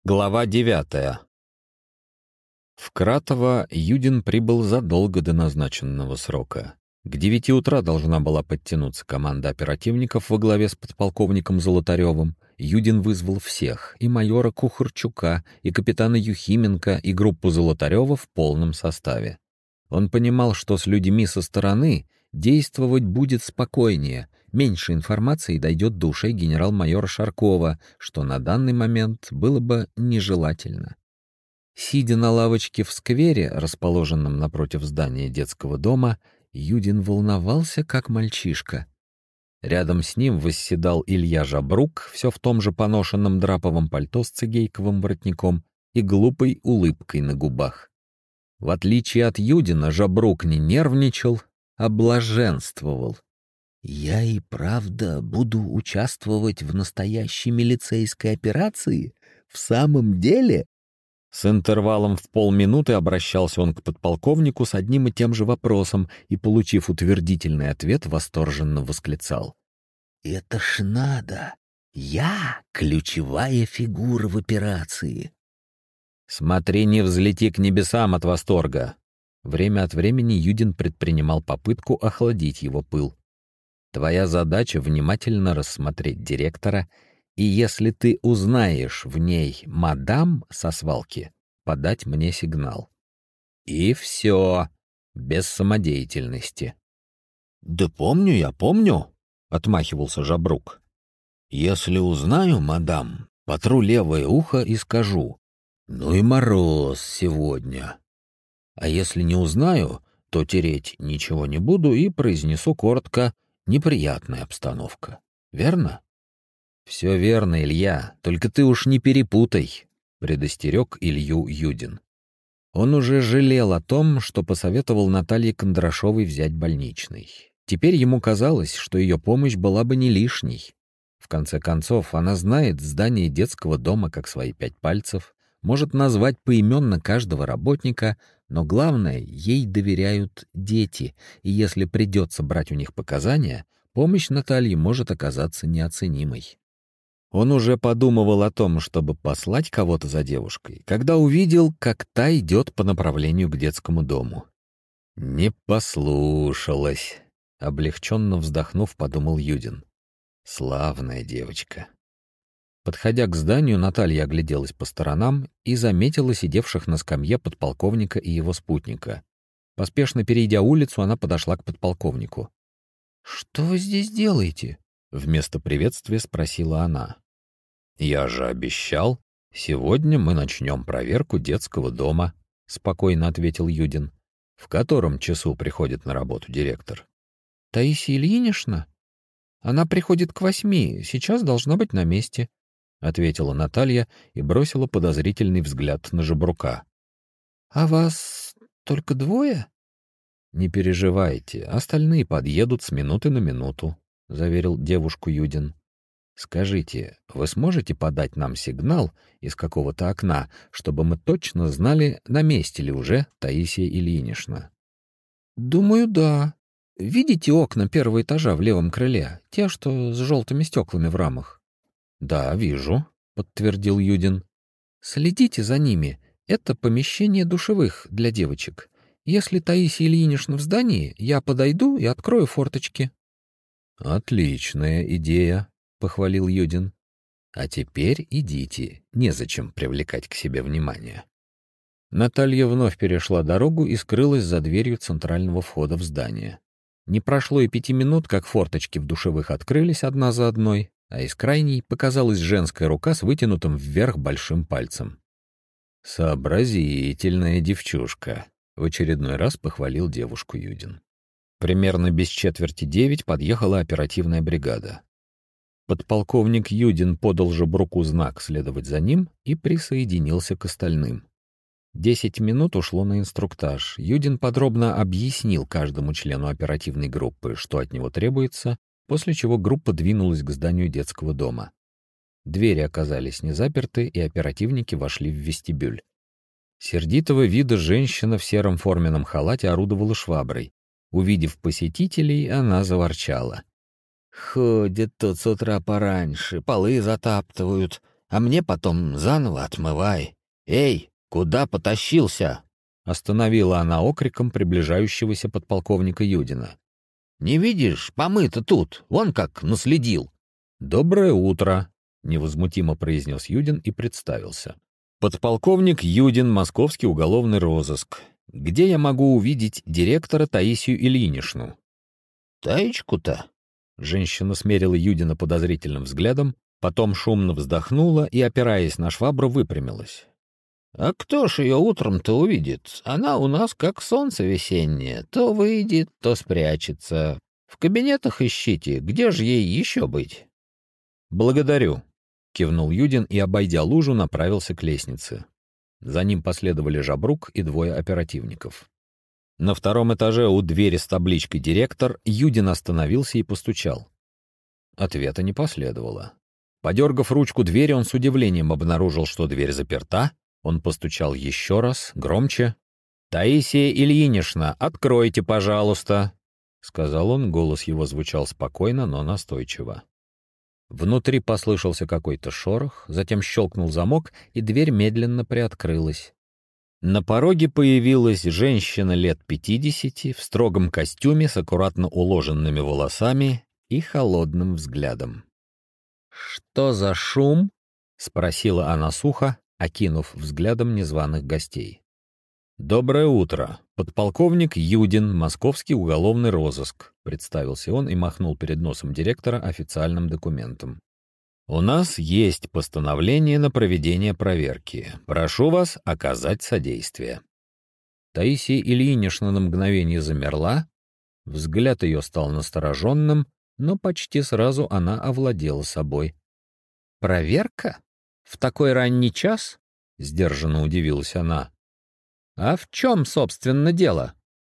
Глава 9. В Кратово Юдин прибыл задолго до назначенного срока. К 9 утра должна была подтянуться команда оперативников во главе с подполковником Золотаревым. Юдин вызвал всех: и майора Кухарчука, и капитана Юхименко, и группу Золотарева в полном составе. Он понимал, что с людьми со стороны действовать будет спокойнее, меньше информации дойдет до ушей генерал-майора Шаркова, что на данный момент было бы нежелательно. Сидя на лавочке в сквере, расположенном напротив здания детского дома, Юдин волновался, как мальчишка. Рядом с ним восседал Илья Жабрук, все в том же поношенном драповом пальто с цигейковым воротником и глупой улыбкой на губах. В отличие от Юдина, Жабрук не нервничал, а блаженствовал. «Я и правда буду участвовать в настоящей милицейской операции? В самом деле?» С интервалом в полминуты обращался он к подполковнику с одним и тем же вопросом и, получив утвердительный ответ, восторженно восклицал: «Это ж надо! Я ключевая фигура в операции!» «Смотри, не взлети к небесам от восторга!» Время от времени Юдин предпринимал попытку охладить его пыл. «Твоя задача — внимательно рассмотреть директора, и если ты узнаешь в ней мадам со свалки, подать мне сигнал. И все, без самодеятельности». «Да помню я, помню», — отмахивался Жабрук. «Если узнаю мадам, потру левое ухо и скажу: ну и мороз сегодня. А если не узнаю, то тереть ничего не буду и произнесу коротко: неприятная обстановка. Верно?» «Все верно, Илья, только ты уж не перепутай», — предостерег Илью Юдин. Он уже жалел о том, что посоветовал Наталье Кондрашовой взять больничный. Теперь ему казалось, что ее помощь была бы не лишней. В конце концов, она знает здание детского дома как свои 5 пальцев, может назвать поименно каждого работника, но главное, ей доверяют дети, и если придется брать у них показания, помощь Натальи может оказаться неоценимой. Он уже подумывал о том, чтобы послать кого-то за девушкой, когда увидел, как та идет по направлению к детскому дому. «Не послушалась», — облегченно вздохнув, подумал Юдин. «Славная девочка». Подходя к зданию, Наталья огляделась по сторонам и заметила сидевших на скамье подполковника и его спутника. Поспешно перейдя улицу, она подошла к подполковнику. «Что вы здесь делаете?» — вместо приветствия спросила она. «Я же обещал. Сегодня мы начнем проверку детского дома», — спокойно ответил Юдин. «В котором часу приходит на работу директор?» «Таисия Ильинична? Она приходит к 8, сейчас должна быть на месте», — ответила Наталья и бросила подозрительный взгляд на Жабрука. «А вас только 2?» «Не переживайте, остальные подъедут с минуты на минуту», — заверил девушку Юдин. «Скажите, вы сможете подать нам сигнал из какого-то окна, чтобы мы точно знали, на месте ли уже Таисия Ильинична?» «Думаю, да. Видите окна первого этажа в левом крыле, те, что с желтыми стеклами в рамах?» «Да, вижу», — подтвердил Юдин. «Следите за ними. Это помещение душевых для девочек. Если Таисия Ильинична в здании, я подойду и открою форточки». «Отличная идея», — похвалил Юдин. «А теперь идите, незачем привлекать к себе внимание». Наталья вновь перешла дорогу и скрылась за дверью центрального входа в здание. Не прошло и 5 минут, как форточки в душевых открылись одна за одной, а из крайней показалась женская рука с вытянутым вверх большим пальцем. «Сообразительная девчушка», — в очередной раз похвалил девушку Юдин. Примерно без 8:45 подъехала оперативная бригада. Подполковник Юдин подал Жабруку знак следовать за ним и присоединился к остальным. 10 минут ушло на инструктаж. Юдин подробно объяснил каждому члену оперативной группы, что от него требуется, после чего группа двинулась к зданию детского дома. Двери оказались не заперты, и оперативники вошли в вестибюль. Сердитого вида женщина в сером форменном халате орудовала шваброй. Увидев посетителей, она заворчала. «Ходят тут с утра пораньше, полы затаптывают. а мне потом заново отмывай. Эй, куда потащился?» Остановила она окриком приближающегося подполковника Юдина. «Не видишь, помыто тут, вон как наследил». «Доброе утро», — невозмутимо произнес Юдин и представился. «Подполковник Юдин, Московский уголовный розыск. Где я могу увидеть директора Таисию Ильиничну?» «Таечку-то?» Женщина смерила Юдина подозрительным взглядом, потом шумно вздохнула и, опираясь на швабру, выпрямилась. «А кто ж ее утром-то увидит? Она у нас как солнце весеннее. То выйдет, то спрячется. В кабинетах ищите, где же ей еще быть?» «Благодарю», — кивнул Юдин и, обойдя лужу, направился к лестнице. За ним последовали Жабрук и двое оперативников. На втором этаже у двери с табличкой «Директор» Юдин остановился и постучал. Ответа не последовало. Подергав ручку двери, он с удивлением обнаружил, что дверь заперта. Он постучал еще раз, громче. «Таисия Ильинична, откройте, пожалуйста», — сказал он, голос его звучал спокойно, но настойчиво. Внутри послышался какой-то шорох, затем щелкнул замок, и дверь медленно приоткрылась. На пороге появилась женщина лет 50 в строгом костюме с аккуратно уложенными волосами и холодным взглядом. «Что за шум?» — спросила она сухо, окинув взглядом незваных гостей. «Доброе утро. Подполковник Юдин, Московский уголовный розыск», — представился он и махнул перед носом директора официальным документом. «У нас есть постановление на проведение проверки. Прошу вас оказать содействие». Таисия Ильинична на мгновение замерла, взгляд ее стал настороженным, но почти сразу она овладела собой. «Проверка? В такой ранний час?» — сдержанно удивилась она. «А в чем, собственно, дело?»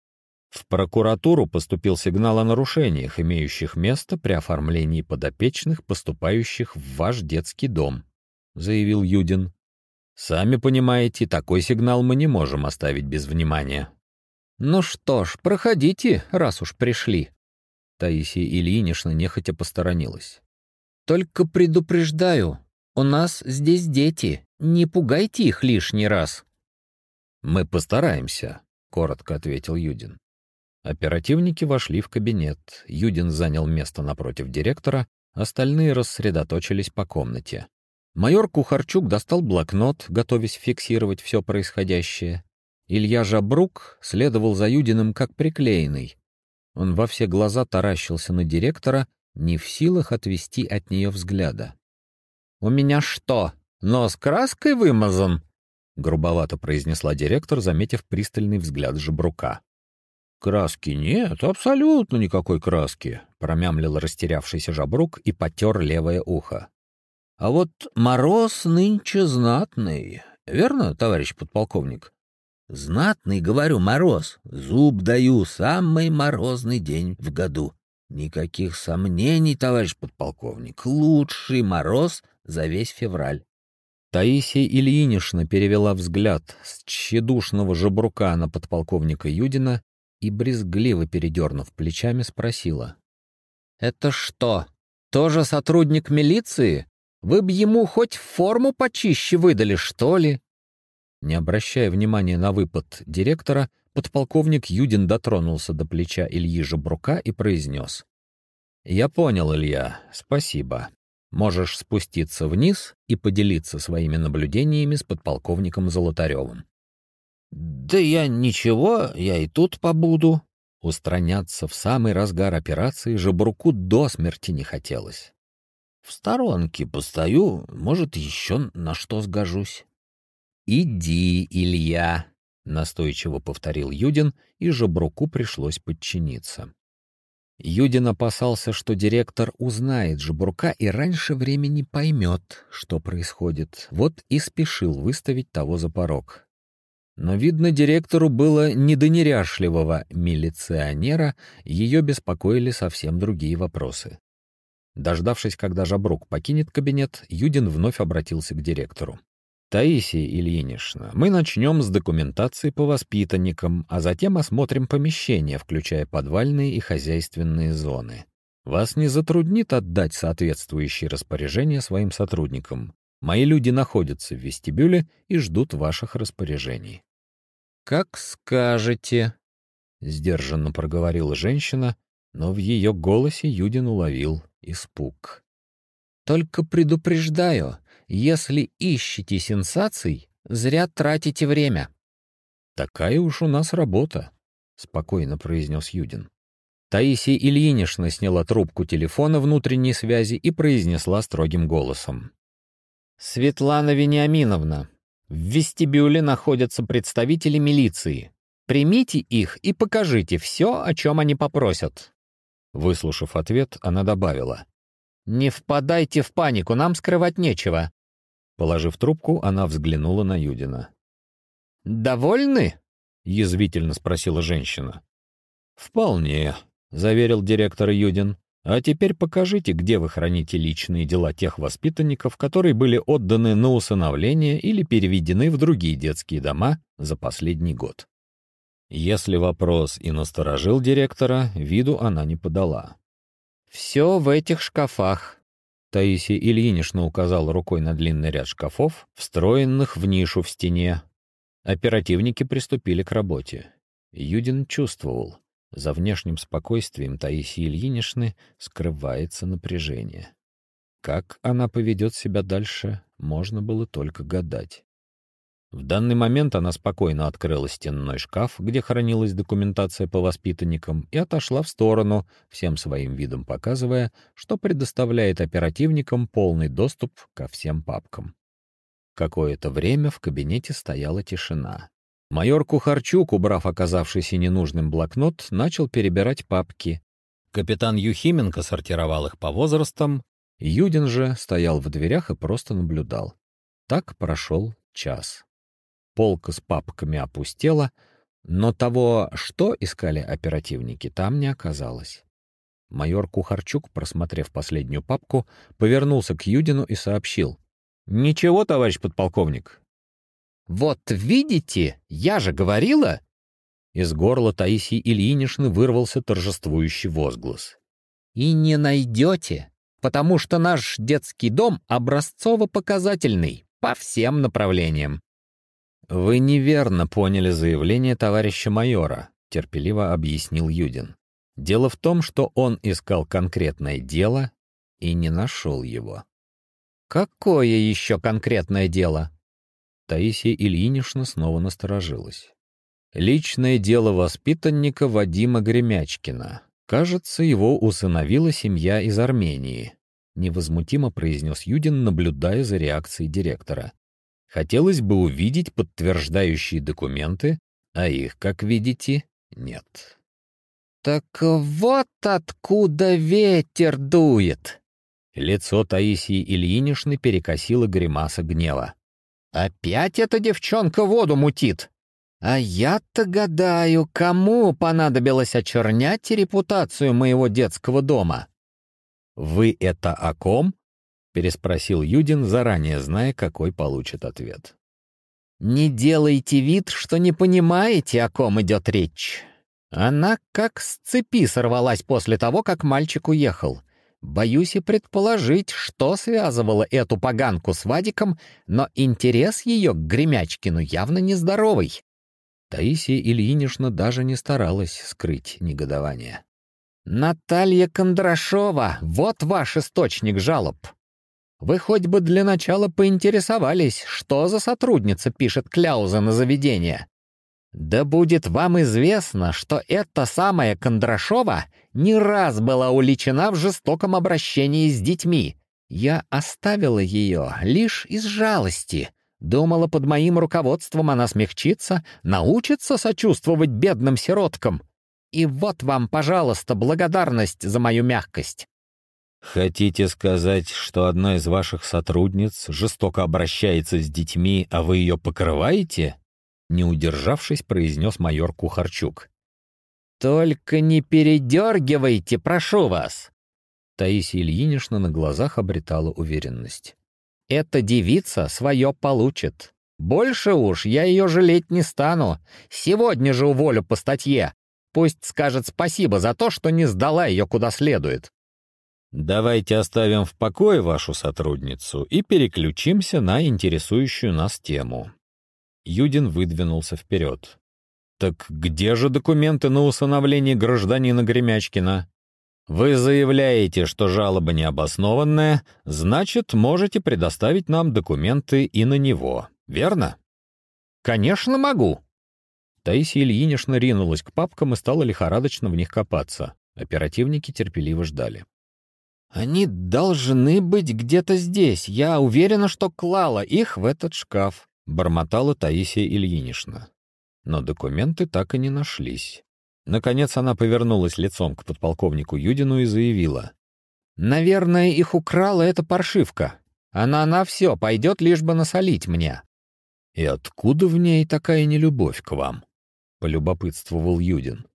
В прокуратуру поступил сигнал о нарушениях, имеющих место при оформлении подопечных, поступающих в ваш детский дом, — заявил Юдин. Сами понимаете, такой сигнал мы не можем оставить без внимания. Ну что ж, проходите, раз уж пришли. Таисия Ильинична нехотя посторонилась. Только предупреждаю, у нас здесь дети, не пугайте их лишний раз. Мы постараемся, — коротко ответил Юдин. Оперативники вошли в кабинет. Юдин занял место напротив директора, остальные рассредоточились по комнате. Майор Кухарчук достал блокнот, готовясь фиксировать все происходящее. Илья Жабрук следовал за Юдиным как приклеенный. Он во все глаза таращился на директора, не в силах отвести от нее взгляда. «У меня что, нос краской вымазан?» — грубовато произнесла директор, заметив пристальный взгляд Жабрука. «Краски нет, абсолютно никакой краски», — промямлил растерявшийся Жабрук и потер левое ухо. «А вот мороз нынче знатный, верно, товарищ подполковник?» «Знатный, говорю, мороз. Зуб даю, самый морозный день в году. Никаких сомнений, товарищ подполковник, лучший мороз за весь февраль». Таисия Ильинична перевела взгляд с тщедушного Жабрука на подполковника Юдина и, брезгливо передернув плечами, спросила. «Это что, тоже сотрудник милиции? Вы б ему хоть форму почище выдали, что ли?» Не обращая внимания на выпад директора, подполковник Юдин дотронулся до плеча Ильи Жабрука и произнес. «Я понял, Илья, спасибо. Можешь спуститься вниз и поделиться своими наблюдениями с подполковником Золотаревым». «Да я ничего, я и тут побуду». Устраняться в самый разгар операции Жабруку до смерти не хотелось. «В сторонке постою, может, еще на что сгожусь». «Иди, Илья», — настойчиво повторил Юдин, и Жабруку пришлось подчиниться. Юдин опасался, что директор узнает Жабрука и раньше времени поймет, что происходит, вот и спешил выставить того за порог. Но, видно, директору было не до неряшливого милиционера, ее беспокоили совсем другие вопросы. Дождавшись, когда Жабрук покинет кабинет, Юдин вновь обратился к директору. «Таисия Ильинична, мы начнем с документации по воспитанникам, а затем осмотрим помещения, включая подвальные и хозяйственные зоны. Вас не затруднит отдать соответствующие распоряжения своим сотрудникам? Мои люди находятся в вестибюле и ждут ваших распоряжений». «Как скажете», — сдержанно проговорила женщина, но в ее голосе Юдин уловил испуг. «Только предупреждаю, если ищете сенсаций, зря тратите время». «Такая уж у нас работа», — спокойно произнес Юдин. Таисия Ильинична сняла трубку телефона внутренней связи и произнесла строгим голосом. «Светлана Вениаминовна, в вестибюле находятся представители милиции. Примите их и покажите все, о чем они попросят». Выслушав ответ, она добавила: «Не впадайте в панику, нам скрывать нечего». Положив трубку, она взглянула на Юдина. «Довольны?» — язвительно спросила женщина. «Вполне», — заверил директор Юдин. «А теперь покажите, где вы храните личные дела тех воспитанников, которые были отданы на усыновление или переведены в другие детские дома за последний год». Если вопрос и насторожил директора, виду она не подала. «Все в этих шкафах», — Таисия Ильинична указала рукой на длинный ряд шкафов, встроенных в нишу в стене. Оперативники приступили к работе. Юдин чувствовал, за внешним спокойствием Таисии Ильиничны скрывается напряжение. Как она поведет себя дальше, можно было только гадать. В данный момент она спокойно открыла стенной шкаф, где хранилась документация по воспитанникам, и отошла в сторону, всем своим видом показывая, что предоставляет оперативникам полный доступ ко всем папкам. Какое-то время в кабинете стояла тишина. Майор Кухарчук, убрав оказавшийся ненужным блокнот, начал перебирать папки. Капитан Юхименко сортировал их по возрастам. Юдин же стоял в дверях и просто наблюдал. Так прошел час. Полка с папками опустела, но того, что искали оперативники, там не оказалось. Майор Кухарчук, просмотрев последнюю папку, повернулся к Юдину и сообщил: «Ничего, товарищ подполковник». «Вот видите, я же говорила!» Из горла Таисии Ильиничны вырвался торжествующий возглас. «И не найдете, потому что наш детский дом образцово-показательный по всем направлениям». «Вы неверно поняли заявление товарища майора», — терпеливо объяснил Юдин. «Дело в том, что он искал конкретное дело и не нашел его». «Какое еще конкретное дело?» Таисия Ильинична снова насторожилась. «Личное дело воспитанника Вадима Гремячкина. Кажется, его усыновила семья из Армении», — невозмутимо произнес Юдин, наблюдая за реакцией директора. «Хотелось бы увидеть подтверждающие документы, а их, как видите, нет». «Так вот откуда ветер дует!» Лицо Таисии Ильиничны перекосило гримаса гнева. «Опять эта девчонка воду мутит! А я-то гадаю, кому понадобилось очернять репутацию моего детского дома?» «Вы это о ком?» — переспросил Юдин, заранее зная, какой получит ответ. «Не делайте вид, что не понимаете, о ком идет речь. Она как с цепи сорвалась после того, как мальчик уехал. Боюсь и предположить, что связывало эту поганку с Вадиком, но интерес ее к Гремячкину явно нездоровый». Таисия Ильинична даже не старалась скрыть негодование. «Наталья Кондрашова — вот ваш источник жалоб. Вы хоть бы для начала поинтересовались, что за сотрудница пишет кляузы на заведение. Да будет вам известно, что эта самая Кондрашова не раз была уличена в жестоком обращении с детьми. Я оставила ее лишь из жалости. Думала, под моим руководством она смягчится, научится сочувствовать бедным сироткам. И вот вам, пожалуйста, благодарность за мою мягкость». «Хотите сказать, что одна из ваших сотрудниц жестоко обращается с детьми, а вы ее покрываете?» Не удержавшись, произнес майор Кухарчук. «Только не передергивайте, прошу вас!» Таисия Ильинична на глазах обретала уверенность. «Эта девица свое получит. Больше уж я ее жалеть не стану. Сегодня же уволю по статье. Пусть скажет спасибо за то, что не сдала ее куда следует». Давайте оставим в покое вашу сотрудницу и переключимся на интересующую нас тему. Юдин выдвинулся вперед. Так где же документы на усыновление гражданина Гремячкина? Вы заявляете, что жалоба необоснованная, значит, можете предоставить нам документы и на него, верно? Конечно, могу. Таисия Ильинична ринулась к папкам и стала лихорадочно в них копаться. Оперативники терпеливо ждали. «Они должны быть где-то здесь. Я уверена, что клала их в этот шкаф», — бормотала Таисия Ильинична. Но документы так и не нашлись. Наконец она повернулась лицом к подполковнику Юдину и заявила. «Наверное, их украла эта паршивка. Она на все пойдет, лишь бы насолить мне». «И откуда в ней такая нелюбовь к вам?» — полюбопытствовал Юдин.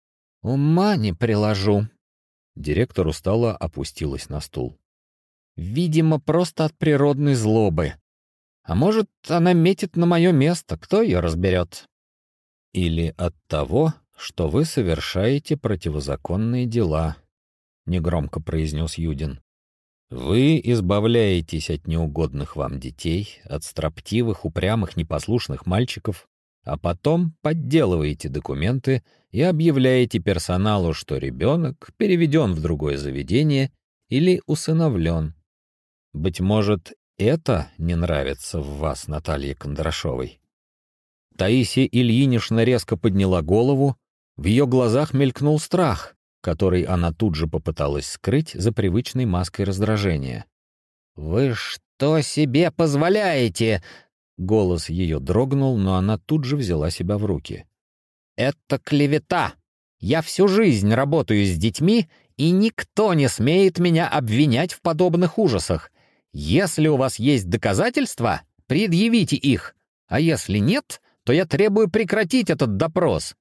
«Ума не приложу». Директор устало опустилась на стул. «Видимо, просто от природной злобы. А может, она метит на мое место, кто ее разберет?» «Или от того, что вы совершаете противозаконные дела», — негромко произнес Юдин. «Вы избавляетесь от неугодных вам детей, от строптивых, упрямых, непослушных мальчиков, а потом подделываете документы и объявляете персоналу, что ребенок переведен в другое заведение или усыновлен. Быть может, это не нравится в вас, Наталье Кондрашовой?» Таисия Ильинична резко подняла голову, в ее глазах мелькнул страх, который она тут же попыталась скрыть за привычной маской раздражения. «Вы что себе позволяете?» Голос ее дрогнул, но она тут же взяла себя в руки. «Это клевета! Я всю жизнь работаю с детьми, и никто не смеет меня обвинять в подобных ужасах. Если у вас есть доказательства, предъявите их, а если нет, то я требую прекратить этот допрос».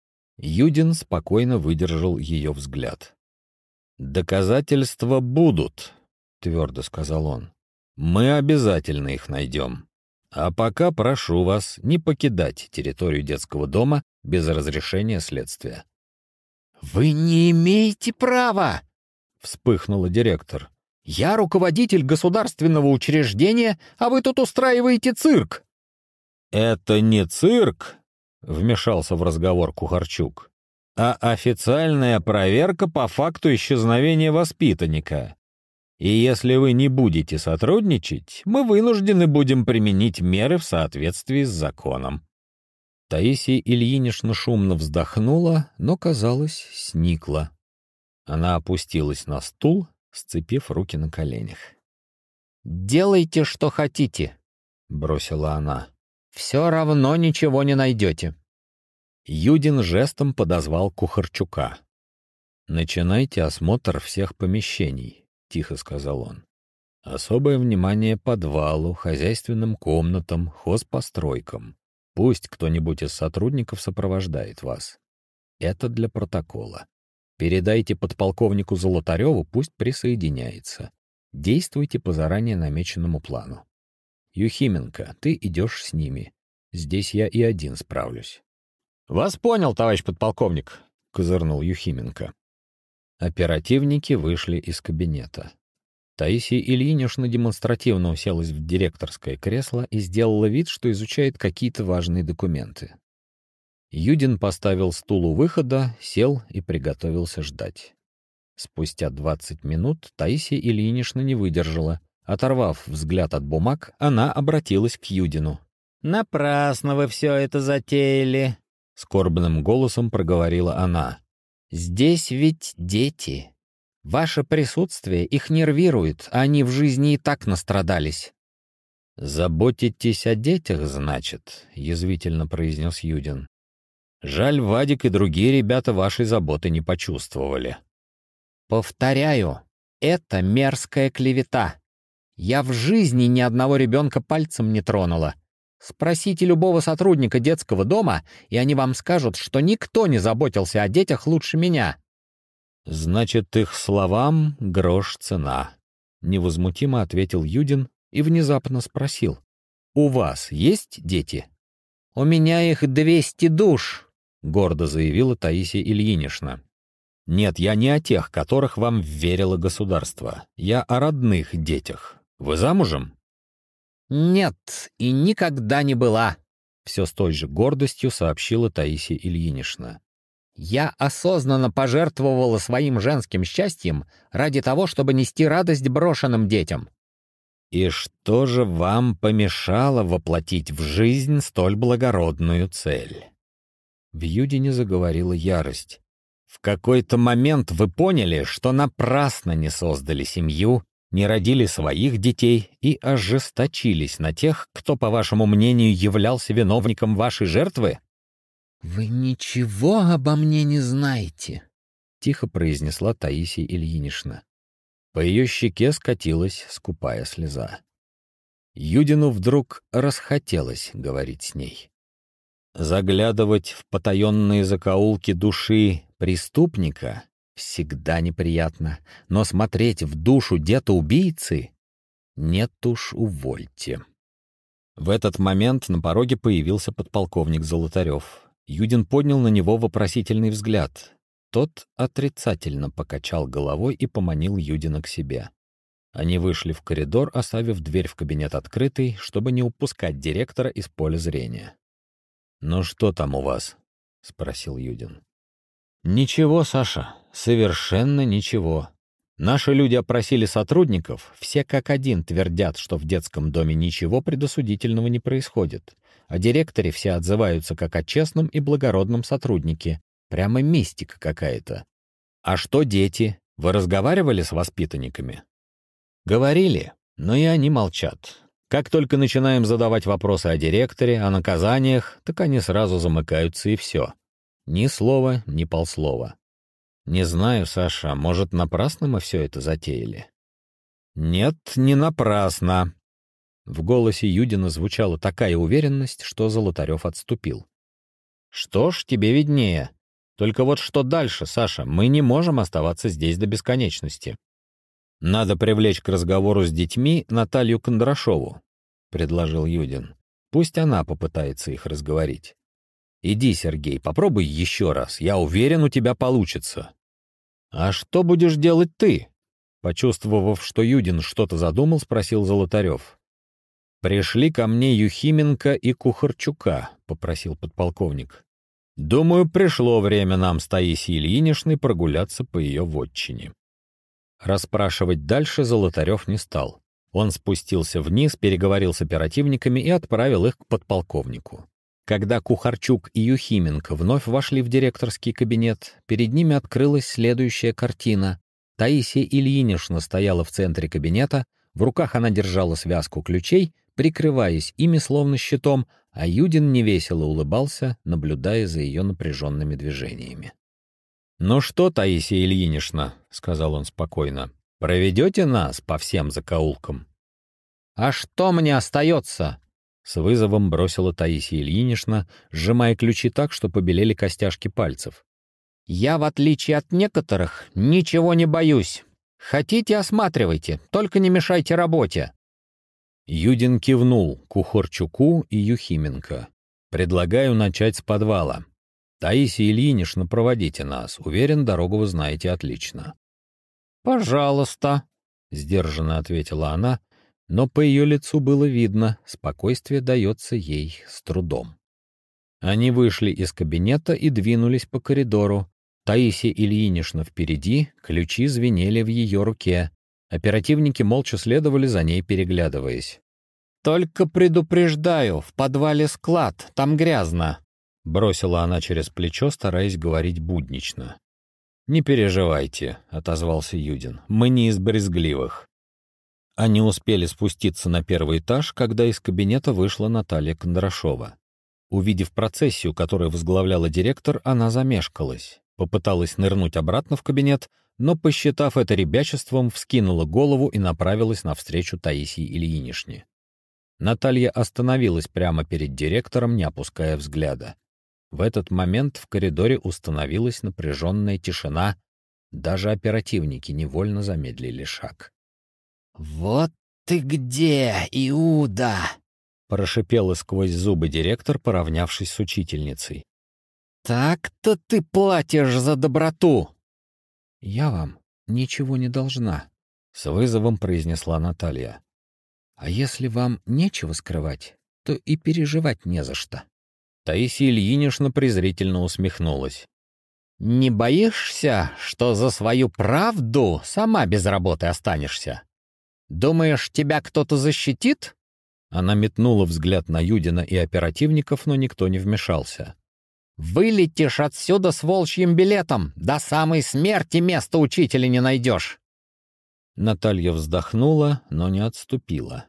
Юдин спокойно выдержал ее взгляд. «Доказательства будут», — твердо сказал он. «Мы обязательно их найдем. А пока прошу вас не покидать территорию детского дома без разрешения следствия». «Вы не имеете права!» — вспыхнула директор. «Я руководитель государственного учреждения, а вы тут устраиваете цирк!» «Это не цирк», — вмешался в разговор Кухарчук, «а официальная проверка по факту исчезновения воспитанника. И если вы не будете сотрудничать, мы вынуждены будем применить меры в соответствии с законом». Таисия Ильинична шумно вздохнула, но, казалось, сникла. Она опустилась на стул, сцепив руки на коленях. «Делайте, что хотите», — бросила она. «Все равно ничего не найдете». Юдин жестом подозвал Кухарчука. «Начинайте осмотр всех помещений», — тихо сказал он. «Особое внимание подвалу, хозяйственным комнатам, хозпостройкам. Пусть кто-нибудь из сотрудников сопровождает вас. Это для протокола. Передайте подполковнику Золотареву, пусть присоединяется. Действуйте по заранее намеченному плану. Юхименко, ты идешь с ними. Здесь я и один справлюсь». «Вас понял, товарищ подполковник», — козырнул Юхименко. Оперативники вышли из кабинета. Таисия Ильинична демонстративно уселась в директорское кресло и сделала вид, что изучает какие-то важные документы. Юдин поставил стул у выхода, сел и приготовился ждать. Спустя 20 минут Таисия Ильинична не выдержала. Оторвав взгляд от бумаг, она обратилась к Юдину. «Напрасно вы все это затеяли», — скорбным голосом проговорила она. «Здесь ведь дети. Ваше присутствие их нервирует, а они в жизни и так настрадались». «Заботитесь о детях, значит», — язвительно произнес Юдин. «Жаль, Вадик и другие ребята вашей заботы не почувствовали». «Повторяю, это мерзкая клевета. Я в жизни ни одного ребенка пальцем не тронула. Спросите любого сотрудника детского дома, и они вам скажут, что никто не заботился о детях лучше меня». «Значит, их словам грош цена», — невозмутимо ответил Юдин и внезапно спросил. «У вас есть дети?» «У меня их 200 душ», — гордо заявила Таисия Ильинична. Нет, я не о тех, которых вам вверило государство. Я о родных детях. Вы замужем?» «Нет, и никогда не была», — все с той же гордостью сообщила Таисия Ильинична. «Я осознанно пожертвовала своим женским счастьем ради того, чтобы нести радость брошенным детям». «И что же вам помешало воплотить в жизнь столь благородную цель?» В Юдине заговорила ярость. «В какой-то момент вы поняли, что напрасно не создали семью, не родили своих детей и ожесточились на тех, кто, по вашему мнению, являлся виновником вашей жертвы?» «Вы ничего обо мне не знаете», — тихо произнесла Таисия Ильинична. По ее щеке скатилась скупая слеза. Юдину вдруг расхотелось говорить с ней. Заглядывать в потаенные закоулки души преступника всегда неприятно, но смотреть в душу деда-убийцы нет уж, увольте. В этот момент на пороге появился подполковник Золотарев. Юдин поднял на него вопросительный взгляд. Тот отрицательно покачал головой и поманил Юдина к себе. Они вышли в коридор, оставив дверь в кабинет открытой, чтобы не упускать директора из поля зрения. «Ну что там у вас?» — спросил Юдин. «Ничего, Саша, совершенно ничего. Наши люди опросили сотрудников, все как один твердят, что в детском доме ничего предосудительного не происходит. О директоре все отзываются как о честном и благородном сотруднике. Прямо мистика какая-то. А что дети? Вы разговаривали с воспитанниками?» «Говорили, но и они молчат. Как только начинаем задавать вопросы о директоре, о наказаниях, так они сразу замыкаются и все. Ни слова, ни полслова. Не знаю, Саша, может, напрасно мы все это затеяли?» «Нет, не напрасно». В голосе Юдина звучала такая уверенность, что Золотарев отступил. «Что ж, тебе виднее. Только вот что дальше, Саша? Мы не можем оставаться здесь до бесконечности. Надо привлечь к разговору с детьми Наталью Кондрашову», — предложил Юдин. «Пусть она попытается их разговорить. Иди, Сергей, попробуй еще раз. Я уверен, у тебя получится». «А что будешь делать ты?» Почувствовав, что Юдин что-то задумал, спросил Золотарев. «Пришли ко мне Юхименко и Кухарчука», — попросил подполковник. «Думаю, пришло время нам с Таисией Ильиничной прогуляться по ее вотчине». Расспрашивать дальше Золотарев не стал. Он спустился вниз, переговорил с оперативниками и отправил их к подполковнику. Когда Кухарчук и Юхименко вновь вошли в директорский кабинет, перед ними открылась следующая картина. Таисия Ильинична стояла в центре кабинета, в руках она держала связку ключей, прикрываясь ими словно щитом, а Юдин невесело улыбался, наблюдая за ее напряженными движениями. «Ну что, Таисия Ильинична, — сказал он спокойно, — проведете нас по всем закоулкам?» «А что мне остается?» — с вызовом бросила Таисия Ильинична, сжимая ключи так, что побелели костяшки пальцев. «Я, в отличие от некоторых, ничего не боюсь. Хотите — осматривайте, только не мешайте работе». Юдин кивнул Кухарчуку и Юхименко. «Предлагаю начать с подвала. Таисия Ильинична, проводите нас. Уверен, дорогу вы знаете отлично». «Пожалуйста», — сдержанно ответила она, но по ее лицу было видно, спокойствие дается ей с трудом. Они вышли из кабинета и двинулись по коридору. Таисия Ильинична впереди, ключи звенели в ее руке. Оперативники молча следовали за ней, переглядываясь. «Только предупреждаю, в подвале склад, там грязно», — бросила она через плечо, стараясь говорить буднично. «Не переживайте», — отозвался Юдин, — «мы не из брезгливых». Они успели спуститься на первый этаж, когда из кабинета вышла Наталья Кондрашова. Увидев процессию, которую возглавляла директор, она замешкалась, попыталась нырнуть обратно в кабинет, но, посчитав это ребячеством, вскинула голову и направилась навстречу Таисии Ильиничне. Наталья остановилась прямо перед директором, не опуская взгляда. В этот момент в коридоре установилась напряженная тишина, даже оперативники невольно замедлили шаг. «Вот ты где, Иуда!» — прошипела сквозь зубы директор, поравнявшись с учительницей. «Так-то ты платишь за доброту!» «Я вам ничего не должна», — с вызовом произнесла Наталья. «А если вам нечего скрывать, то и переживать не за что». Таисия Ильинична презрительно усмехнулась. «Не боишься, что за свою правду сама без работы останешься? Думаешь, тебя кто-то защитит?» Она метнула взгляд на Юдина и оперативников, но никто не вмешался. «Вылетишь отсюда с волчьим билетом, до самой смерти места учителя не найдешь!» Наталья вздохнула, но не отступила.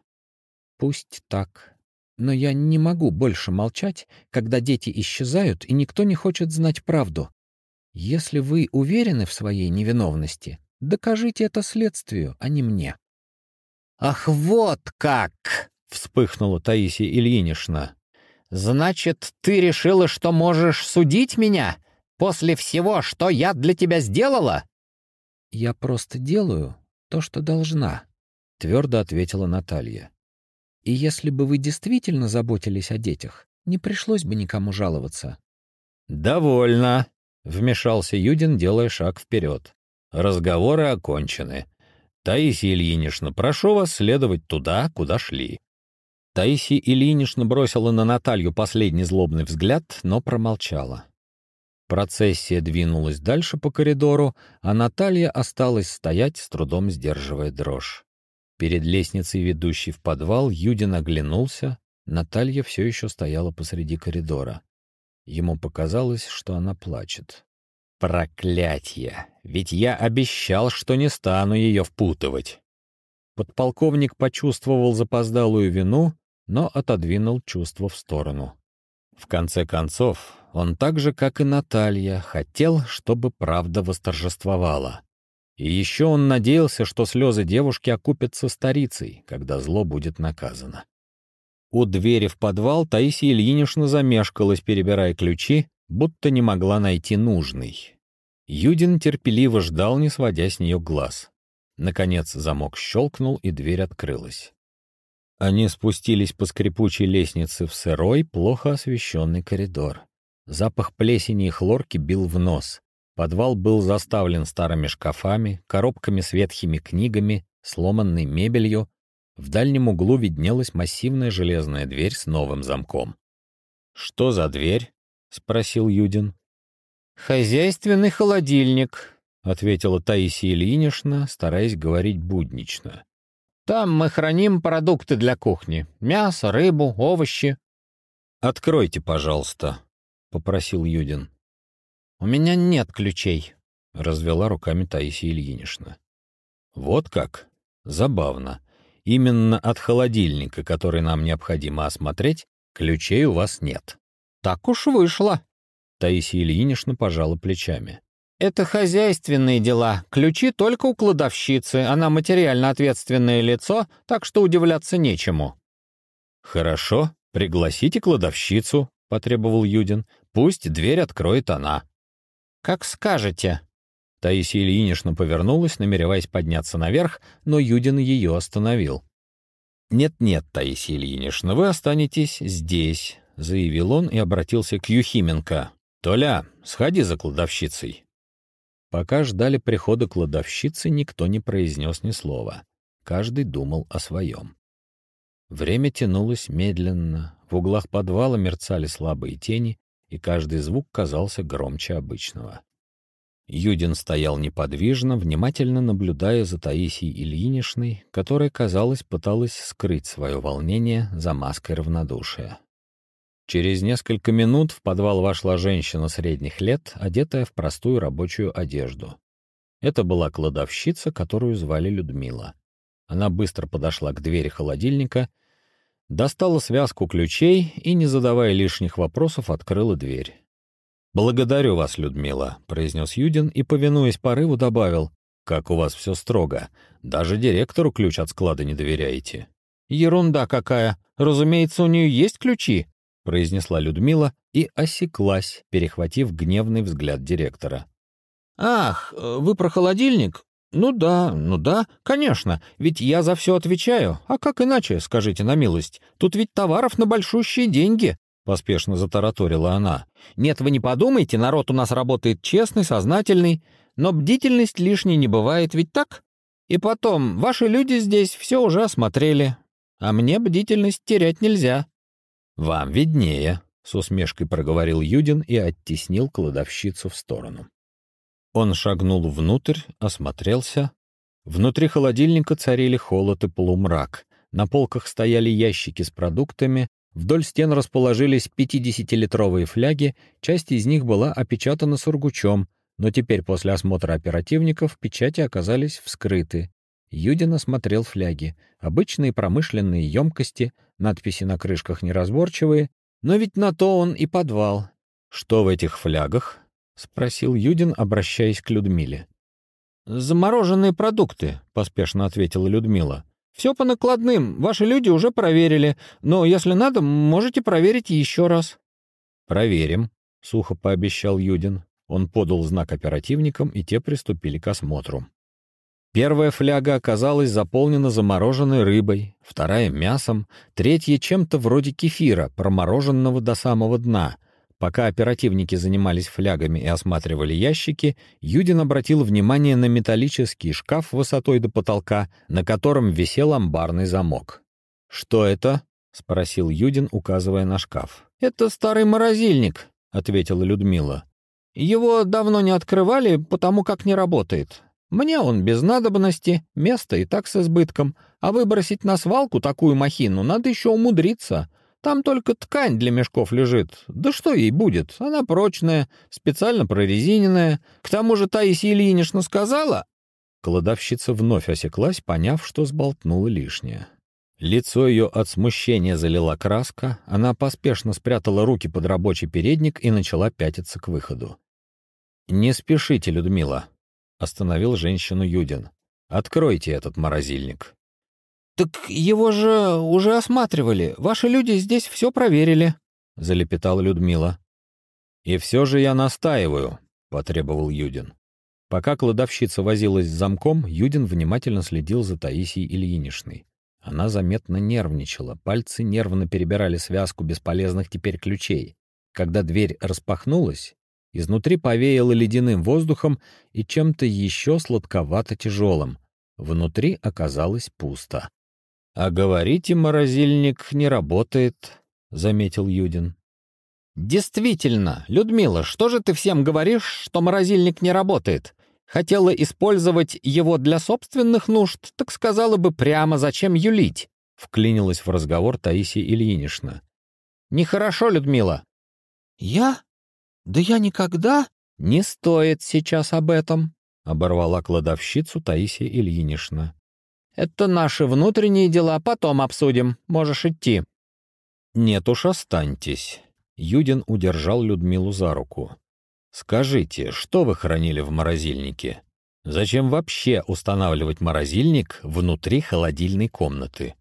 «Пусть так. Но я не могу больше молчать, когда дети исчезают, и никто не хочет знать правду. Если вы уверены в своей невиновности, докажите это следствию, а не мне». «Ах, вот как!» — вспыхнула Таисия Ильинична. «Значит, ты решила, что можешь судить меня после всего, что я для тебя сделала?» «Я просто делаю то, что должна», — твердо ответила Наталья. «И если бы вы действительно заботились о детях, не пришлось бы никому жаловаться». «Довольно», — вмешался Юдин, делая шаг вперед. «Разговоры окончены. Таисия Ильинична, прошу вас следовать туда, куда шли». Таисия Ильинична бросила на Наталью последний злобный взгляд, но промолчала. Процессия двинулась дальше по коридору, а Наталья осталась стоять, с трудом сдерживая дрожь. Перед лестницей, ведущей в подвал, Юдин оглянулся. Наталья все еще стояла посреди коридора. Ему показалось, что она плачет. «Проклятье! Ведь я обещал, что не стану ее впутывать!» Подполковник почувствовал запоздалую вину, но отодвинул чувство в сторону. В конце концов, он так же, как и Наталья, хотел, чтобы правда восторжествовала. И еще он надеялся, что слезы девушки окупятся старицей, когда зло будет наказано. У двери в подвал Таисия Ильинична замешкалась, перебирая ключи, будто не могла найти нужный. Юдин терпеливо ждал, не сводя с нее глаз. Наконец замок щелкнул, и дверь открылась. Они спустились по скрипучей лестнице в сырой, плохо освещенный коридор. Запах плесени и хлорки бил в нос. Подвал был заставлен старыми шкафами, коробками с ветхими книгами, сломанной мебелью. В дальнем углу виднелась массивная железная дверь с новым замком. «Что за дверь?» — спросил Юдин. «Хозяйственный холодильник», — ответила Таисия Ильинична, стараясь говорить буднично. «Там мы храним продукты для кухни. Мясо, рыбу, овощи». «Откройте, пожалуйста», — попросил Юдин. «У меня нет ключей», — развела руками Таисия Ильинична. «Вот как? Забавно. Именно от холодильника, который нам необходимо осмотреть, ключей у вас нет». «Так уж вышло». Таисия Ильинична пожала плечами. «Это хозяйственные дела. Ключи только у кладовщицы. Она материально ответственное лицо, так что удивляться нечему». «Хорошо, пригласите кладовщицу», — потребовал Юдин. «Пусть дверь откроет она». «Как скажете». Таисия Ильинична повернулась, намереваясь подняться наверх, но Юдин ее остановил. «Нет-нет, Таисия Ильинична, вы останетесь здесь», — заявил он и обратился к Юхименко. «Толя, сходи за кладовщицей». Пока ждали прихода кладовщицы, никто не произнес ни слова. Каждый думал о своем. Время тянулось медленно, в углах подвала мерцали слабые тени, и каждый звук казался громче обычного. Юдин стоял неподвижно, внимательно наблюдая за Таисией Ильиничной, которая, казалось, пыталась скрыть свое волнение за маской равнодушия. Через несколько минут в подвал вошла женщина средних лет, одетая в простую рабочую одежду. Это была кладовщица, которую звали Людмила. Она быстро подошла к двери холодильника, достала связку ключей и, не задавая лишних вопросов, открыла дверь. «Благодарю вас, Людмила», — произнес Юдин и, повинуясь порыву, добавил: «Как у вас все строго. Даже директору ключ от склада не доверяете». «Ерунда какая! Разумеется, у нее есть ключи», — произнесла Людмила и осеклась, перехватив гневный взгляд директора. «Ах, вы про холодильник? Ну да, конечно, ведь я за все отвечаю. А как иначе, скажите на милость? Тут ведь товаров на большущие деньги», — поспешно затараторила она. «Нет, вы не подумайте, народ у нас работает честный, сознательный. но бдительность лишней не бывает, ведь так? И потом, ваши люди здесь все уже осмотрели, а мне бдительность терять нельзя». «Вам виднее», — с усмешкой проговорил Юдин и оттеснил кладовщицу в сторону. Он шагнул внутрь, осмотрелся. Внутри холодильника царили холод и полумрак. На полках стояли ящики с продуктами, вдоль стен расположились 50-литровые фляги, часть из них была опечатана сургучом, но теперь после осмотра оперативников печати оказались вскрыты. Юдин осмотрел фляги. Обычные промышленные емкости, надписи на крышках неразборчивые, но ведь на то он и подвал. «Что в этих флягах?» — спросил Юдин, обращаясь к Людмиле. «Замороженные продукты», — поспешно ответила Людмила. «Все по накладным, ваши люди уже проверили, но если надо, можете проверить еще раз». «Проверим», — сухо пообещал Юдин. Он подал знак оперативникам, и те приступили к осмотру. Первая фляга оказалась заполнена замороженной рыбой, вторая — мясом, третья — чем-то вроде кефира, промороженного до самого дна. Пока оперативники занимались флягами и осматривали ящики, Юдин обратил внимание на металлический шкаф высотой до потолка, на котором висел амбарный замок. «Что это?» — спросил Юдин, указывая на шкаф. «Это старый морозильник», — ответила Людмила. «Его давно не открывали, потому как не работает. Мне он без надобности, место и так с избытком, а выбросить на свалку такую махину надо еще умудриться. Там только ткань для мешков лежит. Да что ей будет? Она прочная, специально прорезиненная. К тому же Таисия Ильинична сказала...» Кладовщица вновь осеклась, поняв, что сболтнула лишнее. Лицо ее от смущения залила краска, она поспешно спрятала руки под рабочий передник и начала пятиться к выходу. «Не спешите, Людмила», — остановил женщину Юдин. «Откройте этот морозильник». «Так его же уже осматривали. Ваши люди здесь все проверили», — залепетала Людмила. «И все же я настаиваю», — потребовал Юдин. Пока кладовщица возилась с замком, Юдин внимательно следил за Таисией Ильиничной. Она заметно нервничала, пальцы нервно перебирали связку бесполезных теперь ключей. Когда дверь распахнулась, изнутри повеяло ледяным воздухом и чем-то еще сладковато-тяжелым. Внутри оказалось пусто. «А говорите, морозильник не работает», — заметил Юдин. «Действительно, Людмила, что же ты всем говоришь, что морозильник не работает? Хотела использовать его для собственных нужд, так сказала бы прямо, зачем юлить», — вклинилась в разговор Таисия Ильинична. «Нехорошо, Людмила». «Я? Да я никогда...» «Не стоит сейчас об этом», — оборвала кладовщицу Таисия Ильинична. «Это наши внутренние дела, потом обсудим. Можешь идти». «Нет уж, останьтесь». Юдин удержал Людмилу за руку. «Скажите, что вы хранили в морозильнике? Зачем вообще устанавливать морозильник внутри холодильной комнаты?»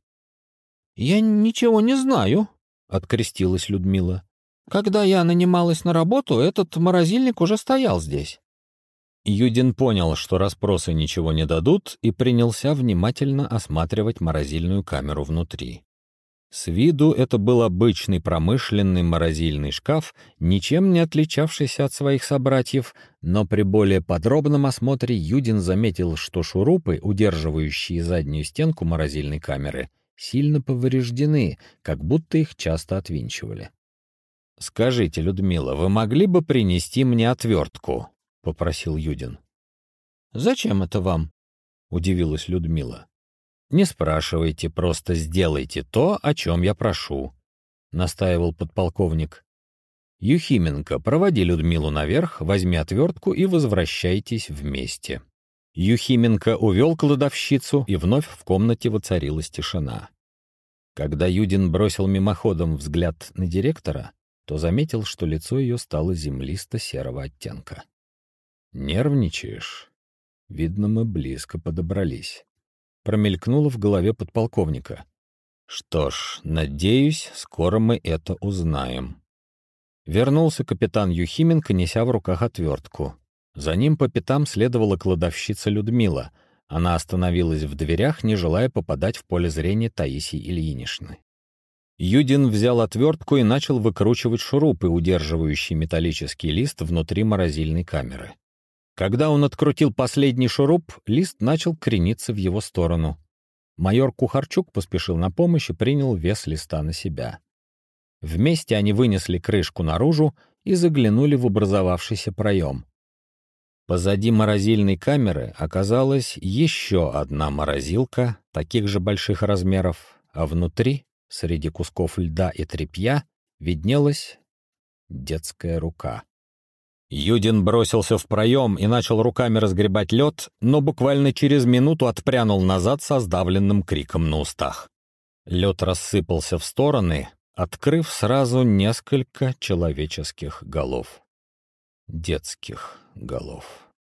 «Я ничего не знаю», — открестилась Людмила. «Когда я нанималась на работу, этот морозильник уже стоял здесь». Юдин понял, что расспросы ничего не дадут, и принялся внимательно осматривать морозильную камеру внутри. С виду это был обычный промышленный морозильный шкаф, ничем не отличавшийся от своих собратьев, но при более подробном осмотре Юдин заметил, что шурупы, удерживающие заднюю стенку морозильной камеры, сильно повреждены, как будто их часто отвинчивали. «Скажите, Людмила, вы могли бы принести мне отвертку?» — попросил Юдин. «Зачем это вам?» — удивилась Людмила. «Не спрашивайте, просто сделайте то, о чем я прошу», — настаивал подполковник. «Юхименко, проводи Людмилу наверх, возьми отвертку и возвращайтесь вместе». Юхименко увел кладовщицу, и вновь в комнате воцарилась тишина. Когда Юдин бросил мимоходом взгляд на директора, то заметил, что лицо ее стало землисто-серого оттенка. «Нервничаешь? Видно, мы близко подобрались». Промелькнуло в голове подполковника. «Что ж, надеюсь, скоро мы это узнаем». Вернулся капитан Юхименко, неся в руках отвертку. За ним по пятам следовала кладовщица Людмила. Она остановилась в дверях, не желая попадать в поле зрения Таисии Ильиничны. Юдин взял отвертку и начал выкручивать шурупы, удерживающие металлический лист внутри морозильной камеры. Когда он открутил последний шуруп, лист начал крениться в его сторону. Майор Кухарчук поспешил на помощь и принял вес листа на себя. Вместе они вынесли крышку наружу и заглянули в образовавшийся проем. Позади морозильной камеры оказалась еще одна морозилка таких же больших размеров, а внутри, среди кусков льда и тряпья, виднелась детская рука. Юдин бросился в проем и начал руками разгребать лед, но буквально через минуту отпрянул назад со сдавленным криком на устах. Лед рассыпался в стороны, открыв сразу несколько человеческих голов. Детских голов.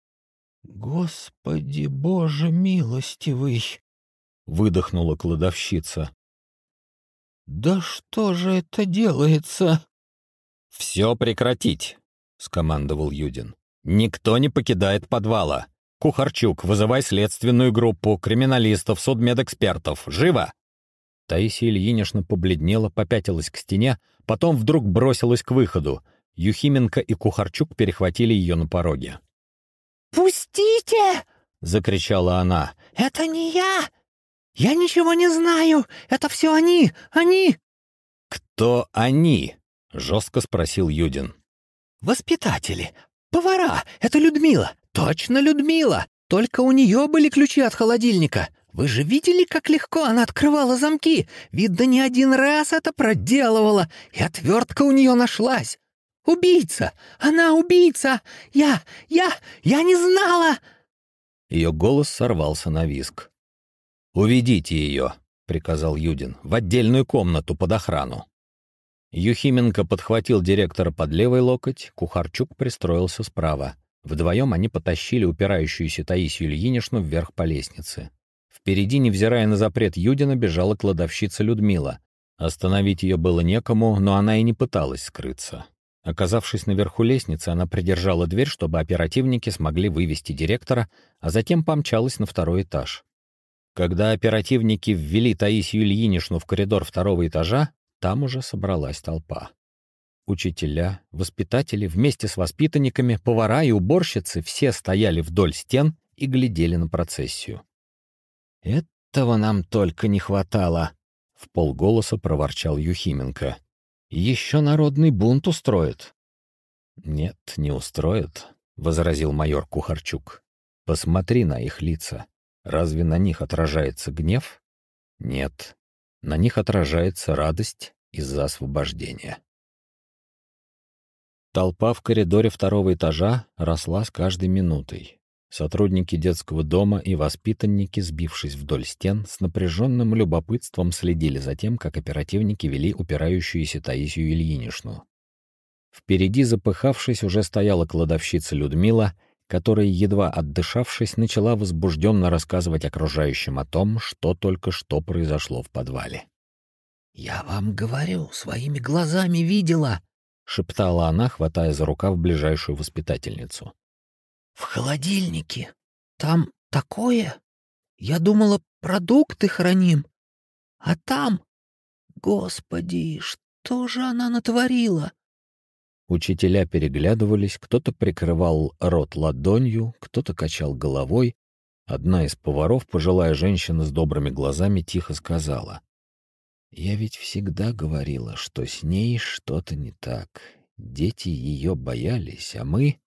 «Господи Боже милостивый!» — выдохнула кладовщица. «Да что же это делается?» «Все прекратить!» — скомандовал Юдин. «Никто не покидает подвала. Кухарчук, вызывай следственную группу, криминалистов, судмедэкспертов. Живо!» Таисия Ильинична побледнела, попятилась к стене, потом вдруг бросилась к выходу. Юхименко и Кухарчук перехватили ее на пороге. «Пустите!» — закричала она. «Это не я! Я ничего не знаю! Это все они! Они!» «Кто они?» — жестко спросил Юдин. «Воспитатели! Повара! Это Людмила! Точно Людмила! Только у нее были ключи от холодильника! Вы же видели, как легко она открывала замки? Видно, не один раз это проделывала, и отвертка у нее нашлась! Убийца! Она убийца! Я не знала!» Ее голос сорвался на визг. «Уведите ее», — приказал Юдин, — «в отдельную комнату под охрану». Юхименко подхватил директора под левый локоть, Кухарчук пристроился справа. Вдвоем они потащили упирающуюся Таисию Ильиничну вверх по лестнице. Впереди, невзирая на запрет Юдина, бежала кладовщица Людмила. Остановить ее было некому, но она и не пыталась скрыться. Оказавшись наверху лестницы, она придержала дверь, чтобы оперативники смогли вывести директора, а затем помчалась на второй этаж. Когда оперативники ввели Таисию Ильиничну в коридор второго этажа, там уже собралась толпа. Учителя, воспитатели вместе с воспитанниками, повара и уборщицы все стояли вдоль стен и глядели на процессию. «Этого нам только не хватало», — вполголоса проворчал Юхименко. «Еще народный бунт устроят». «Нет, не устроят», — возразил майор Кухарчук. «Посмотри на их лица. Разве на них отражается гнев? Нет. На них отражается радость из-за освобождения». Толпа в коридоре второго этажа росла с каждой минутой. Сотрудники детского дома и воспитанники, сбившись вдоль стен, с напряженным любопытством следили за тем, как оперативники вели упирающуюся Таисию Ильиничну. Впереди, запыхавшись, уже стояла кладовщица Людмила, которая, едва отдышавшись, начала возбужденно рассказывать окружающим о том, что только что произошло в подвале. «Я вам говорю, своими глазами видела!» — шептала она, хватая за рукав ближайшую воспитательницу. «В холодильнике. Там такое. Я думала, продукты храним. А там... Господи, что же она натворила?» Учителя переглядывались, кто-то прикрывал рот ладонью, кто-то качал головой. Одна из поваров, пожилая женщина с добрыми глазами, тихо сказала: «Я ведь всегда говорила, что с ней что-то не так. Дети ее боялись, а мы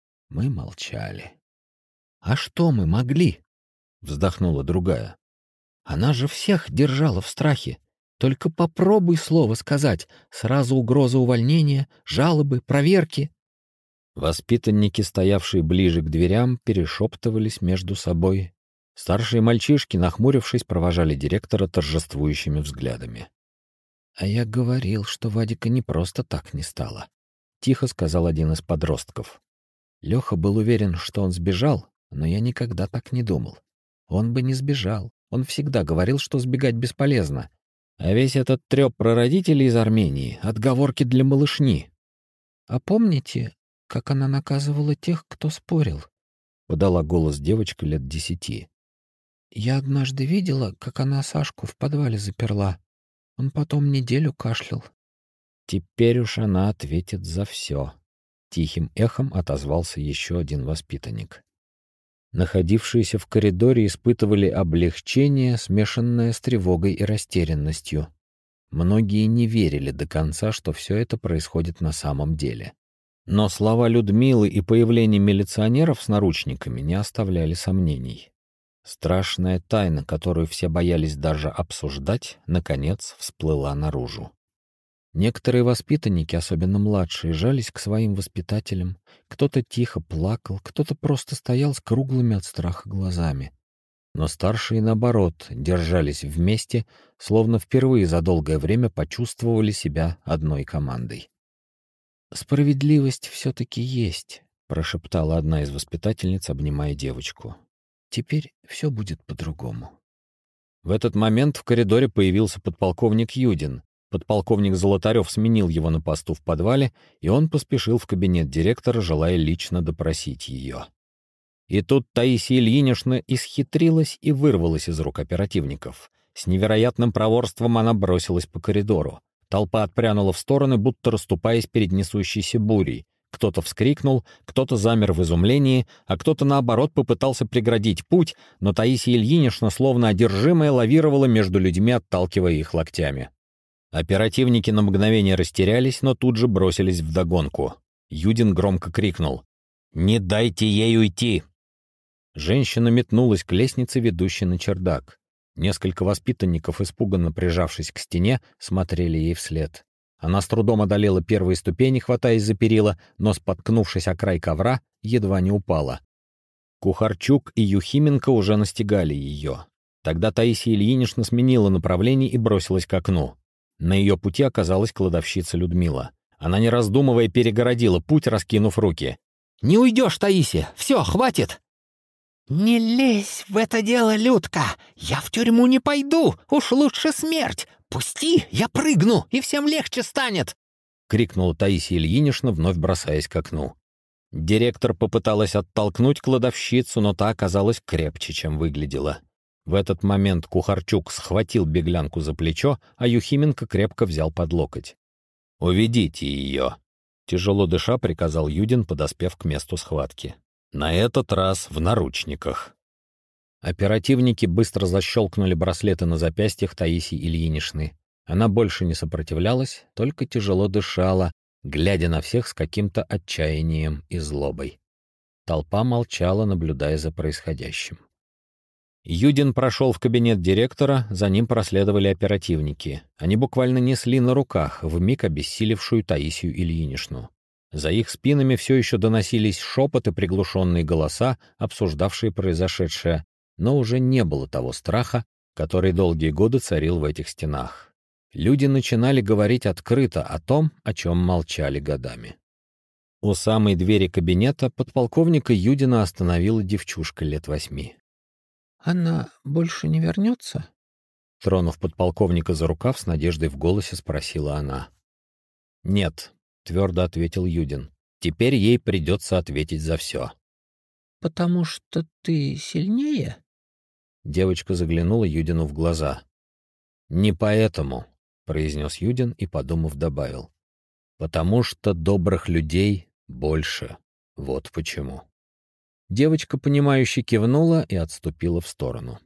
молчали». «А что мы могли?» — вздохнула другая. «Она же всех держала в страхе. Только попробуй слово сказать, сразу угроза увольнения, жалобы, проверки». Воспитанники, стоявшие ближе к дверям, перешептывались между собой. Старшие мальчишки, нахмурившись, провожали директора торжествующими взглядами. «А я говорил, что Вадика не просто так не стало», — тихо сказал один из подростков. Леха был уверен, что он сбежал, но я никогда так не думал. Он бы не сбежал. Он всегда говорил, что сбегать бесполезно. А весь этот трёп про родителей из Армении — отговорки для малышни. «А помните, как она наказывала тех, кто спорил?» — подала голос девочка лет 10. «Я однажды видела, как она Сашку в подвале заперла. Он потом неделю кашлял». Теперь уж она ответит за все. — тихим эхом отозвался еще один воспитанник. Находившиеся в коридоре испытывали облегчение, смешанное с тревогой и растерянностью. Многие не верили до конца, что все это происходит на самом деле. Но слова Людмилы и появление милиционеров с наручниками не оставляли сомнений. Страшная тайна, которую все боялись даже обсуждать, наконец всплыла наружу. Некоторые воспитанники, особенно младшие, жались к своим воспитателям. Кто-то тихо плакал, кто-то просто стоял с круглыми от страха глазами. Но старшие, наоборот, держались вместе, словно впервые за долгое время почувствовали себя одной командой. «Справедливость все-таки есть», — прошептала одна из воспитательниц, обнимая девочку. «Теперь все будет по-другому». В этот момент в коридоре появился подполковник Юдин. Подполковник Золотарев сменил его на посту в подвале, и он поспешил в кабинет директора, желая лично допросить ее. И тут Таисия Ильинична исхитрилась и вырвалась из рук оперативников. С невероятным проворством она бросилась по коридору. Толпа отпрянула в стороны, будто расступаясь перед несущейся бурей. Кто-то вскрикнул, кто-то замер в изумлении, а кто-то, наоборот, попытался преградить путь, но Таисия Ильинична, словно одержимая, лавировала между людьми, отталкивая их локтями. Оперативники на мгновение растерялись, но тут же бросились вдогонку. Юдин громко крикнул: «Не дайте ей уйти!» Женщина метнулась к лестнице, ведущей на чердак. Несколько воспитанников, испуганно прижавшись к стене, смотрели ей вслед. Она с трудом одолела первые ступени, хватаясь за перила, но, споткнувшись о край ковра, едва не упала. Кухарчук и Юхименко уже настигали ее. Тогда Таисия Ильинична сменила направление и бросилась к окну. На ее пути оказалась кладовщица Людмила. Она, не раздумывая, перегородила путь, раскинув руки. «Не уйдешь, Таисия! Все, хватит!» «Не лезь в это дело, Людка! Я в тюрьму не пойду! Уж лучше смерть! Пусти, я прыгну, и всем легче станет!» — крикнула Таисия Ильинична, вновь бросаясь к окну. Директор попыталась оттолкнуть кладовщицу, но та оказалась крепче, чем выглядела. В этот момент Кухарчук схватил беглянку за плечо, а Юхименко крепко взял под локоть. «Уведите ее!» — тяжело дыша приказал Юдин, подоспев к месту схватки. «На этот раз в наручниках». Оперативники быстро защелкнули браслеты на запястьях Таисии Ильиничны. Она больше не сопротивлялась, только тяжело дышала, глядя на всех с каким-то отчаянием и злобой. Толпа молчала, наблюдая за происходящим. Юдин прошел в кабинет директора, за ним проследовали оперативники. Они буквально несли на руках вмиг обессилевшую Таисию Ильиничну. За их спинами все еще доносились шепот и приглушенные голоса, обсуждавшие произошедшее, но уже не было того страха, который долгие годы царил в этих стенах. Люди начинали говорить открыто о том, о чем молчали годами. У самой двери кабинета подполковника Юдина остановила девчушка лет 8. «Она больше не вернется?» Тронув подполковника за рукав, с надеждой в голосе спросила она. «Нет», — твердо ответил Юдин. «Теперь ей придется ответить за все». «Потому что ты сильнее?» Девочка заглянула Юдину в глаза. «Не поэтому», — произнес Юдин и, подумав, добавил. «Потому что добрых людей больше. Вот почему». Девочка, понимающе кивнула и отступила в сторону.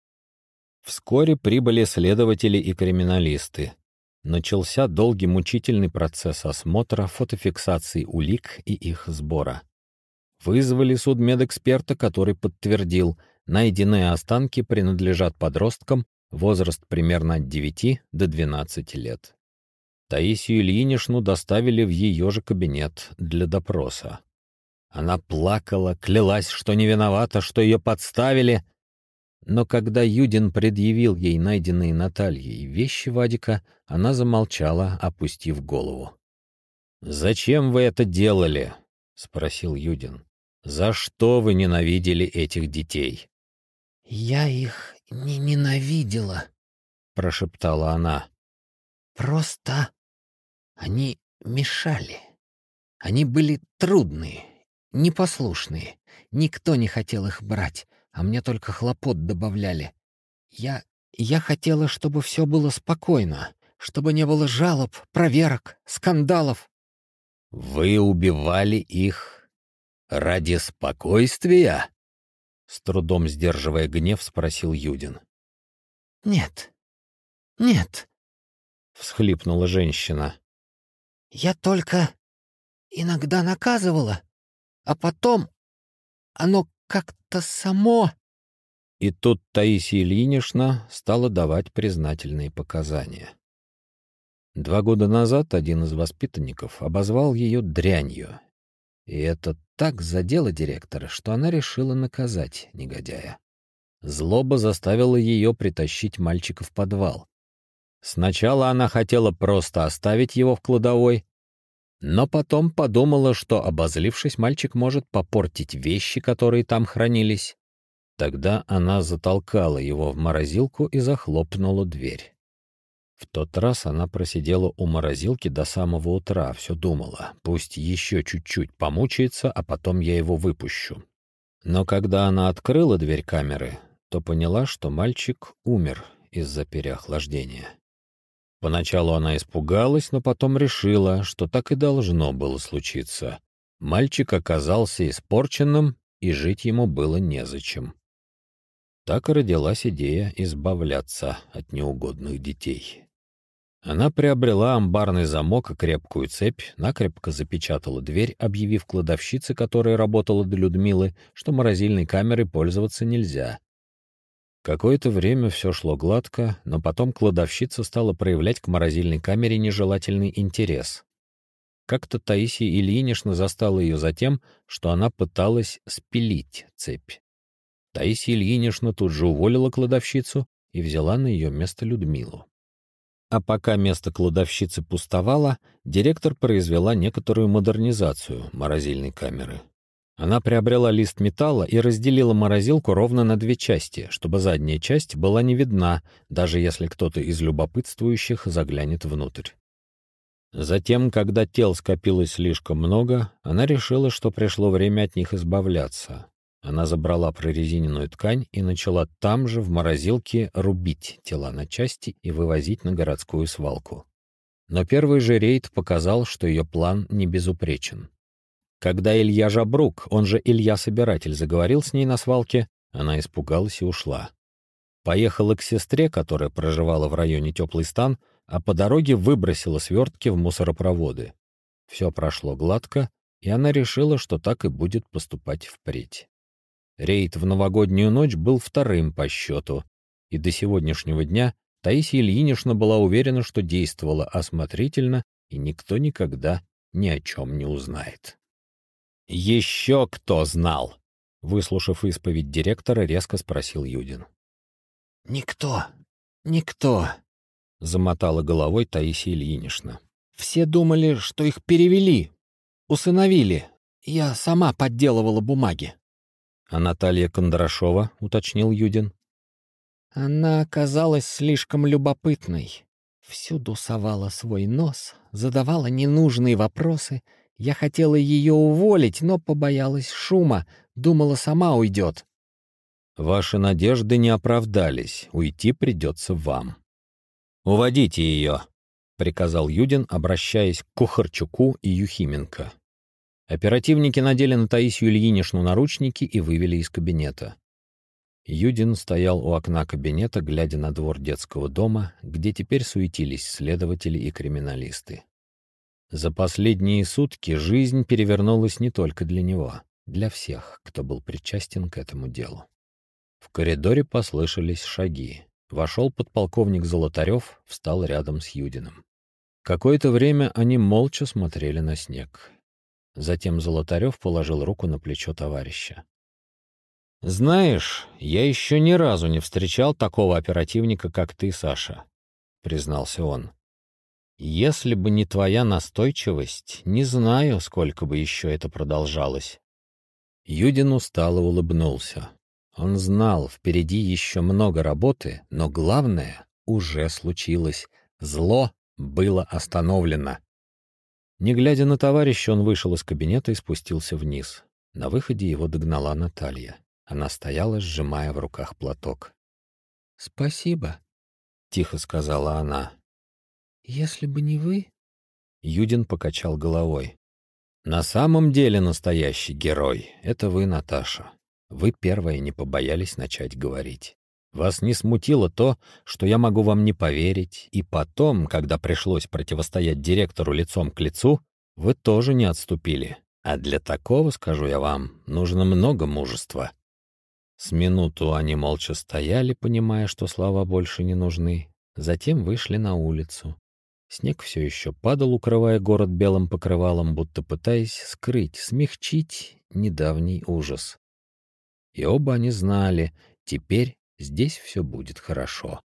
Вскоре прибыли следователи и криминалисты. Начался долгий мучительный процесс осмотра, фотофиксации улик и их сбора. Вызвали судмедэксперта, который подтвердил, найденные останки принадлежат подросткам, возраст примерно от 9 до 12 лет. Таисию Ильиничну доставили в ее же кабинет для допроса. Она плакала, клялась, что не виновата, что ее подставили. Но когда Юдин предъявил ей найденные Натальей вещи Вадика, она замолчала, опустив голову. «Зачем вы это делали?» — спросил Юдин. «За что вы ненавидели этих детей?» «Я их не ненавидела», — прошептала она. «Просто они мешали. Они были трудные, непослушные. Никто не хотел их брать, а мне только хлопот добавляли. Я хотела, чтобы все было спокойно, чтобы не было жалоб, проверок, скандалов». Вы убивали их ради спокойствия? С трудом сдерживая гнев, спросил Юдин. «Нет, нет», — всхлипнула женщина. «я только иногда наказывала, а потом оно как-то само...» И тут Таисия Ильинична стала давать признательные показания. 2 года назад один из воспитанников обозвал ее дрянью. И это так задело директора, что она решила наказать негодяя. Злоба заставила ее притащить мальчика в подвал. Сначала она хотела просто оставить его в кладовой, но потом подумала, что, обозлившись, мальчик может попортить вещи, которые там хранились. Тогда она затолкала его в морозилку и захлопнула дверь. В тот раз она просидела у морозилки до самого утра, все думала, пусть еще чуть-чуть помучается, а потом я его выпущу. Но когда она открыла дверь камеры, то поняла, что мальчик умер из-за переохлаждения. Поначалу она испугалась, но потом решила, что так и должно было случиться. Мальчик оказался испорченным, и жить ему было незачем. Так и родилась идея избавляться от неугодных детей. Она приобрела амбарный замок и крепкую цепь, накрепко запечатала дверь, объявив кладовщице, которая работала до Людмилы, что морозильной камерой пользоваться нельзя. Какое-то время все шло гладко, но потом кладовщица стала проявлять к морозильной камере нежелательный интерес. Как-то Таисия Ильинична застала ее за тем, что она пыталась спилить цепь. Таисия Ильинична тут же уволила кладовщицу и взяла на ее место Людмилу. А пока место кладовщицы пустовало, директор произвела некоторую модернизацию морозильной камеры. Она приобрела лист металла и разделила морозилку ровно на 2 части, чтобы задняя часть была не видна, даже если кто-то из любопытствующих заглянет внутрь. Затем, когда тел скопилось слишком много, она решила, что пришло время от них избавляться. Она забрала прорезиненную ткань и начала там же, в морозилке, рубить тела на части и вывозить на городскую свалку. Но первый же рейд показал, что ее план не безупречен. Когда Илья Жабрук, он же Илья Собиратель, заговорил с ней на свалке, она испугалась и ушла. Поехала к сестре, которая проживала в районе Теплый Стан, а по дороге выбросила свертки в мусоропроводы. Все прошло гладко, и она решила, что так и будет поступать впредь. Рейд в новогоднюю ночь был 2-м по счету, и до сегодняшнего дня Таисия Ильинична была уверена, что действовала осмотрительно, и никто никогда ни о чем не узнает. «Еще кто знал?» — выслушав исповедь директора, резко спросил Юдин. «Никто, никто», — замотала головой Таисия Ильинична. «все думали, что их перевели, усыновили. Я сама подделывала бумаги». «А Наталья Кондрашова?» — уточнил Юдин. Она оказалась слишком любопытной. Всюду совала свой нос, задавала ненужные вопросы. Я хотела ее уволить, но побоялась шума, думала, сама уйдет. «Ваши надежды не оправдались, уйти придется вам». «Уводите ее», — приказал Юдин, обращаясь к Кухарчуку и Юхименко. Оперативники надели на Таисию Ильиничну наручники и вывели из кабинета. Юдин стоял у окна кабинета, глядя на двор детского дома, где теперь суетились следователи и криминалисты. За последние сутки жизнь перевернулась не только для него, для всех, кто был причастен к этому делу. В коридоре послышались шаги. Вошел подполковник Золотарев, встал рядом с Юдиным. Какое-то время они молча смотрели на снег. Затем Золотарев положил руку на плечо товарища. «Знаешь, я еще ни разу не встречал такого оперативника, как ты, Саша», — признался он. «Если бы не твоя настойчивость, не знаю, сколько бы еще это продолжалось». Юдин устало улыбнулся. Он знал, впереди еще много работы, но главное уже случилось. Зло было остановлено. Не глядя на товарища, он вышел из кабинета и спустился вниз. На выходе его догнала Наталья. Она стояла, сжимая в руках платок. «Спасибо», — тихо сказала она. «Если бы не вы...» Юдин покачал головой. На самом деле настоящий герой — это вы, Наташа. Вы первая не побоялись начать говорить. Вас не смутило то, что я могу вам не поверить, и потом, когда пришлось противостоять директору лицом к лицу, вы тоже не отступили. А для такого, скажу я вам, нужно много мужества. С минуту они молча стояли, понимая, что слова больше не нужны. Затем вышли на улицу. Снег все еще падал, укрывая город белым покрывалом, будто пытаясь скрыть, смягчить недавний ужас. И оба они знали, теперь здесь все будет хорошо.